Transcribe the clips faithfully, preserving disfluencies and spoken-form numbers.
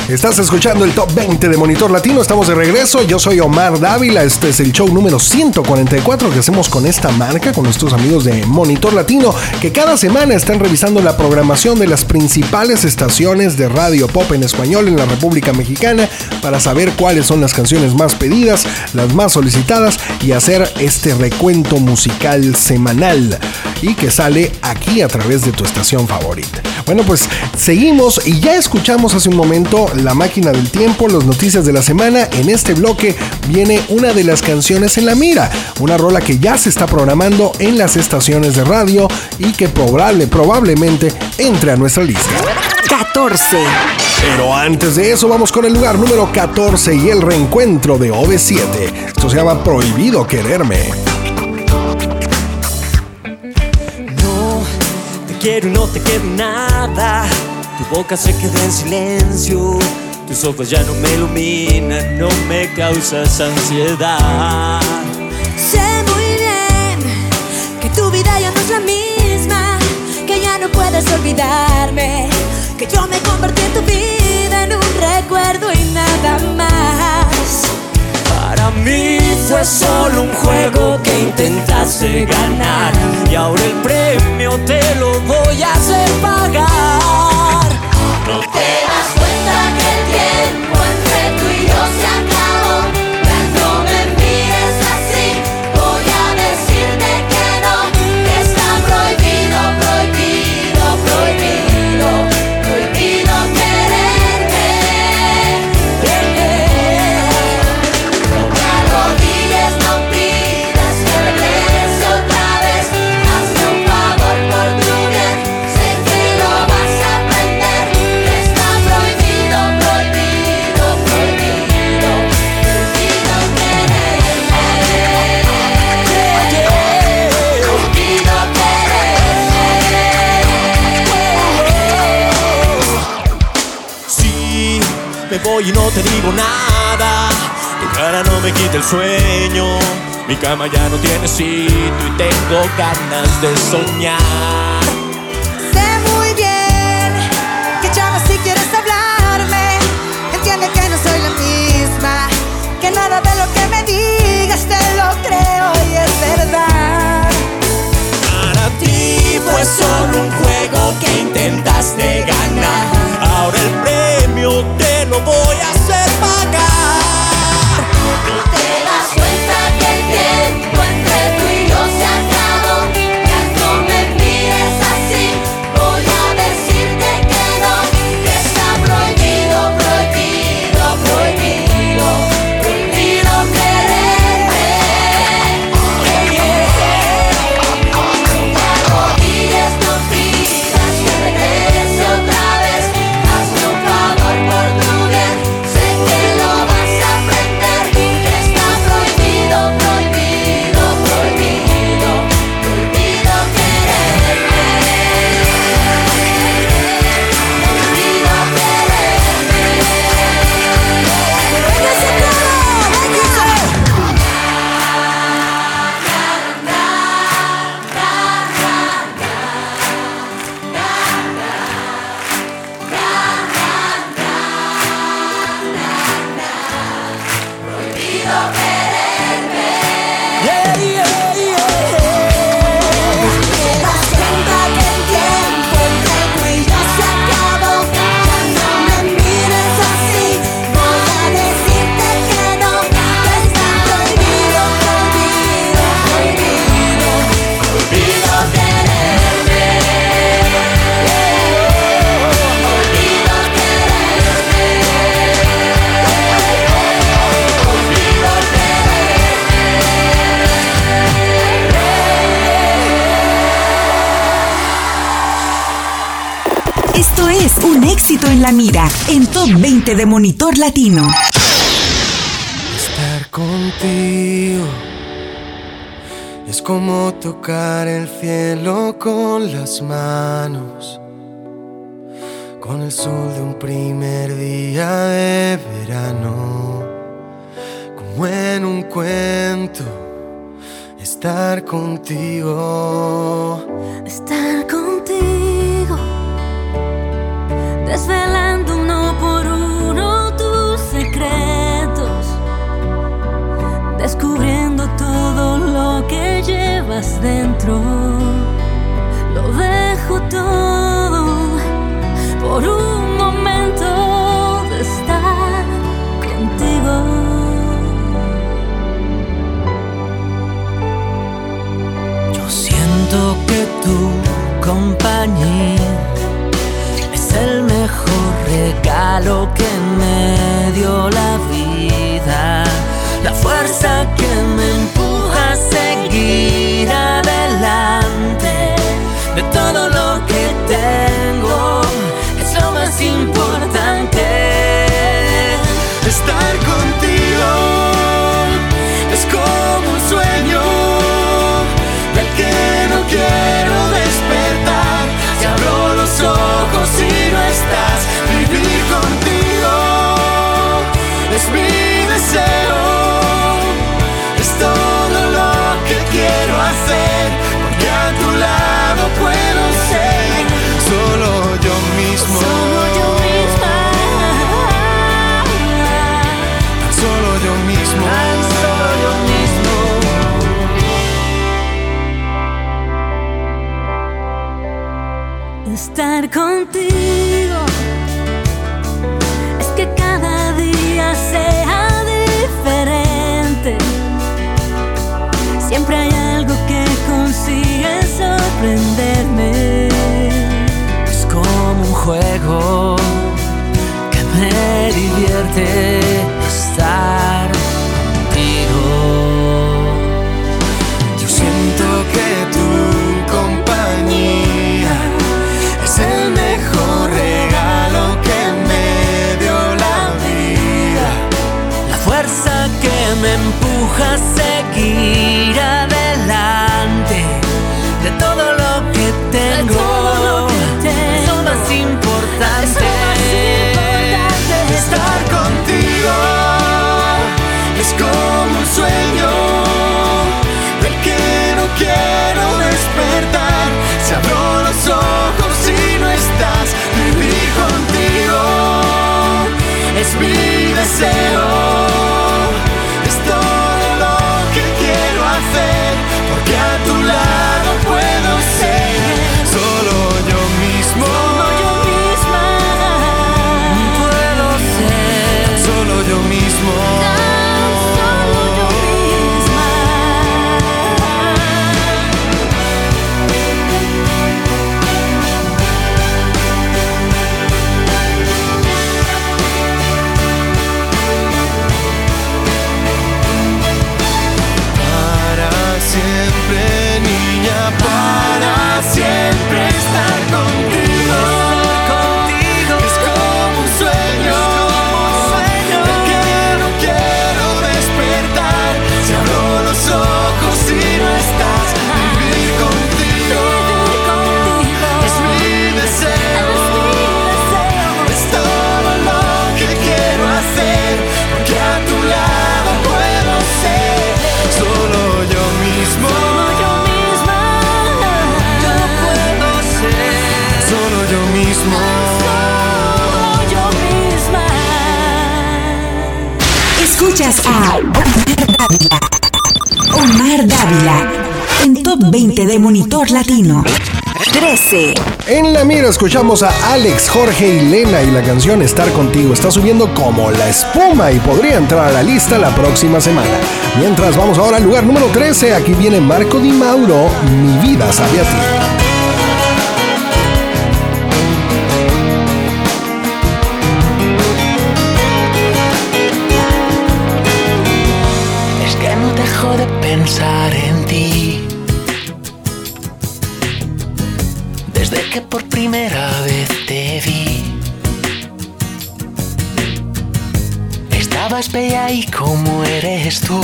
Estás escuchando el Top veinte de Monitor Latino. Estamos de regreso. Yo soy Omar Dávila. Este es el show número ciento cuarenta y cuatro que hacemos con esta marca, con nuestros amigos de Monitor Latino, que cada semana están revisando la programación de las principales estaciones de radio pop en español en la República Mexicana para saber cuáles son las canciones más pedidas, las más solicitadas y hacer este recuento musical semanal y que sale aquí a través de tu estación favorita. Bueno, pues seguimos y ya escuchamos hace un momento La Máquina del Tiempo, las noticias de la semana. En este bloque viene una de las canciones en la mira, una rola que ya se está programando en las estaciones de radio y que probable, probablemente entre a nuestra lista. catorce. Pero antes de eso vamos con el lugar número catorce y el reencuentro de O V siete. Esto se llama Prohibido Quererme. No te quiero y no te quiero nada. Tu boca se queda en silencio. Tus ojos ya no me iluminan, no me causas ansiedad. Sé muy bien que tu vida ya no es la misma, que ya no puedes olvidarme, que yo me convertí en tu vida en un recuerdo y nada más. Para mí fue solo un juego que intentaste ganar y ahora el premio te lo voy a hacer pagar. No te das cuenta que el tiempo entre tú y yo se acabó. Ya no me mires así, voy a decirte que no, que está prohibido, prohibido, prohibido, prohibido quererme. No te arrodilles, no pidas que regrese otra vez. Hazme un favor por tu bien, sé que lo vas a aprender. Está prohibido, prohibido, prohibido, prohibido quererme. Prohibido quererme. Sí, me voy y no te digo nada. Tu cara no me quita el sueño. Mi cama ya no tiene sitio y tengo ganas de soñar. Sé muy bien que ya no si quieres hablarme. Entiende que no soy la misma, que nada de lo que me digas te lo creo y es verdad. Para ti fue solo un juego que intentaste ganar. Ahora el premio te lo voy a hacer pagar. No te das cuenta que el tiempo entre tú y yo se acabó. Ya no me mires así, voy a decirte que no, que está prohibido, prohibido, prohibido, prohibido quererme. No te arrodilles, no pidas que regrese otra vez. Hazme un favor por tu bien, sé que lo vas a aprender. Que está prohibido, prohibido, prohibido, prohibido quererme. Prohibido Yeah, yeah, yeah. te das cuenta que el tiempo entre tú y yo se acabó. Ya no me mires así, voy a decirte que no, que está prohibido, prohibido, prohibido, prohibido quererme. Prohibido quererme. Prohibido Esto es Un Éxito en la Mira, en Top veinte de Monitor Latino. Estar contigo es como tocar el cielo con las manos, con el sol de un primer día de verano, como en un cuento. Estar contigo, Estar contigo, desvelando uno por uno llevas dentro. Lo dejo todo por un momento de estar contigo. Yo siento que tu compañía es el mejor regalo que me dio la vida, la fuerza que me empuja a seguir adelante. De todo lo que tengo es lo más importante. Estar contigo es como un sueño del que no quiero despertar. Si abro los ojos y no estás, vivir contigo es mi deseo. Es todo lo que quiero hacer, porque a tu lado puedo ser solo yo mismo. Solo yo misma. Solo yo mismo. Solo yo mismo. Estar contigo es que cada día sea diferente. Siempre hay algo que consigue sorprenderme. Es como un juego que me divierte estar contigo. Yo siento que tu compañía es el mejor regalo que me dio la vida, La fuerza que me empuja a seguir adelante. De todo lo que tengo, todo lo que tengo, es lo más importante. estar contigo es como un sueño del que no quiero despertar. Si abro los ojos y no estás, vivir contigo es mi deseo. Es todo lo que quiero hacer, porque a tu lado puedo ser solo yo mismo. Solo yo misma. Puedo ser Solo yo mismo. Tan solo yo misma. Para siempre, niña, para siempre estar contigo. contigo. Es como un sueño del que no quiero despertar. Si abro los ojos y no estás, vivir contigo es mi deseo. Es todo lo que quiero hacer, porque a tu lado puedo ser solo yo mismo. Yo misma. Yo puedo ser Solo yo mismo. Solo yo misma. Escuchas a Omar Dávila. Omar Dávila en Top veinte de Monitor Latino. trece. En la mira escuchamos a Alex, Jorge y Lena y la canción Estar Contigo está subiendo como la espuma y podría entrar a la lista la próxima semana. Mientras vamos ahora al lugar número trece, aquí viene Marco Di Mauro, Mi vida sabe a ti. Es que no dejo de pensar en ti. Desde que por primera vez te vi, estabas bella y como eres tú,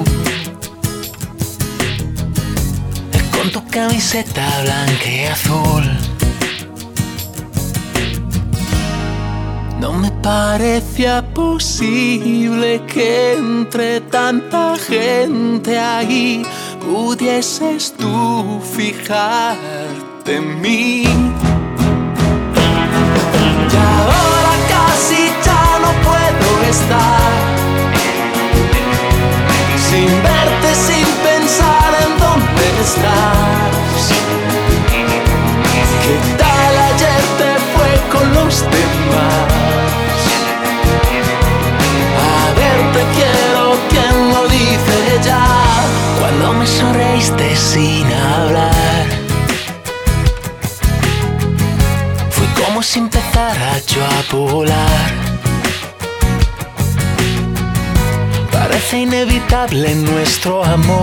con tu camiseta blanca y azul. No me parecía posible que entre tanta gente ahí pudieses tú fijarte en mí. Y ahora casi ya no puedo estar sin verte, sin pensar en dónde estás. si empezara yo a volar. Parece inevitable nuestro amor.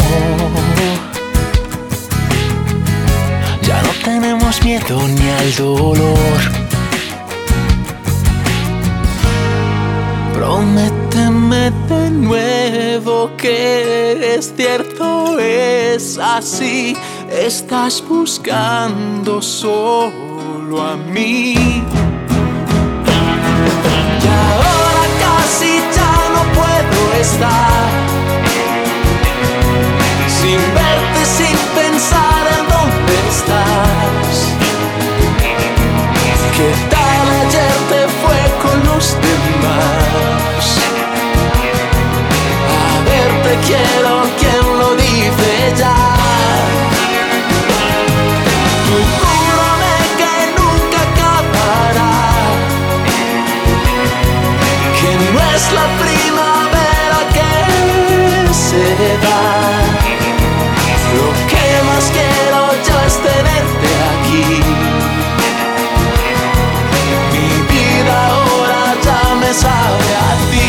Ya no tenemos miedo ni al dolor. Prométeme de nuevo que es cierto, es así. Estás buscando solo a mí. Y ahora casi ya no puedo estar sin verte, sin pensar en dónde estás. ¿Qué tal ayer te fue con los demás? A ver, te quiero, ¿quién lo dice ya? Tú júrame que nunca acabará, que no es la primavera que se da. Lo que más quiero yo es tenerte aquí. Mi vida ahora ya me sabe a ti.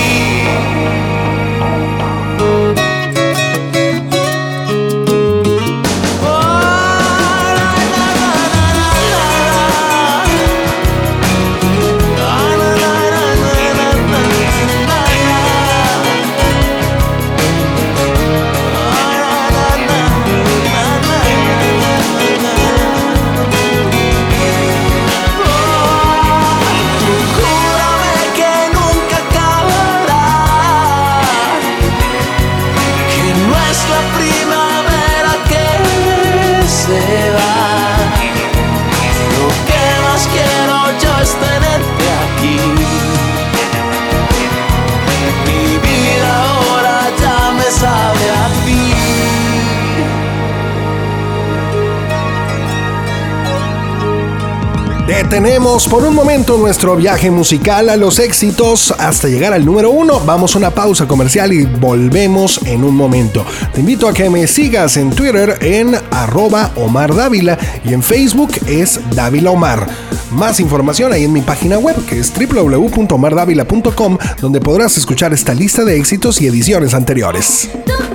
Detenemos por un momento nuestro viaje musical a los éxitos hasta llegar al número uno. Vamos a una pausa comercial y volvemos en un momento. Te invito a que me sigas en Twitter en arroba Omar Dávila y en Facebook es Dávila Omar. Más información ahí en mi página web que es doble u doble u doble u punto omar davila punto com, donde podrás escuchar esta lista de éxitos y ediciones anteriores. Tú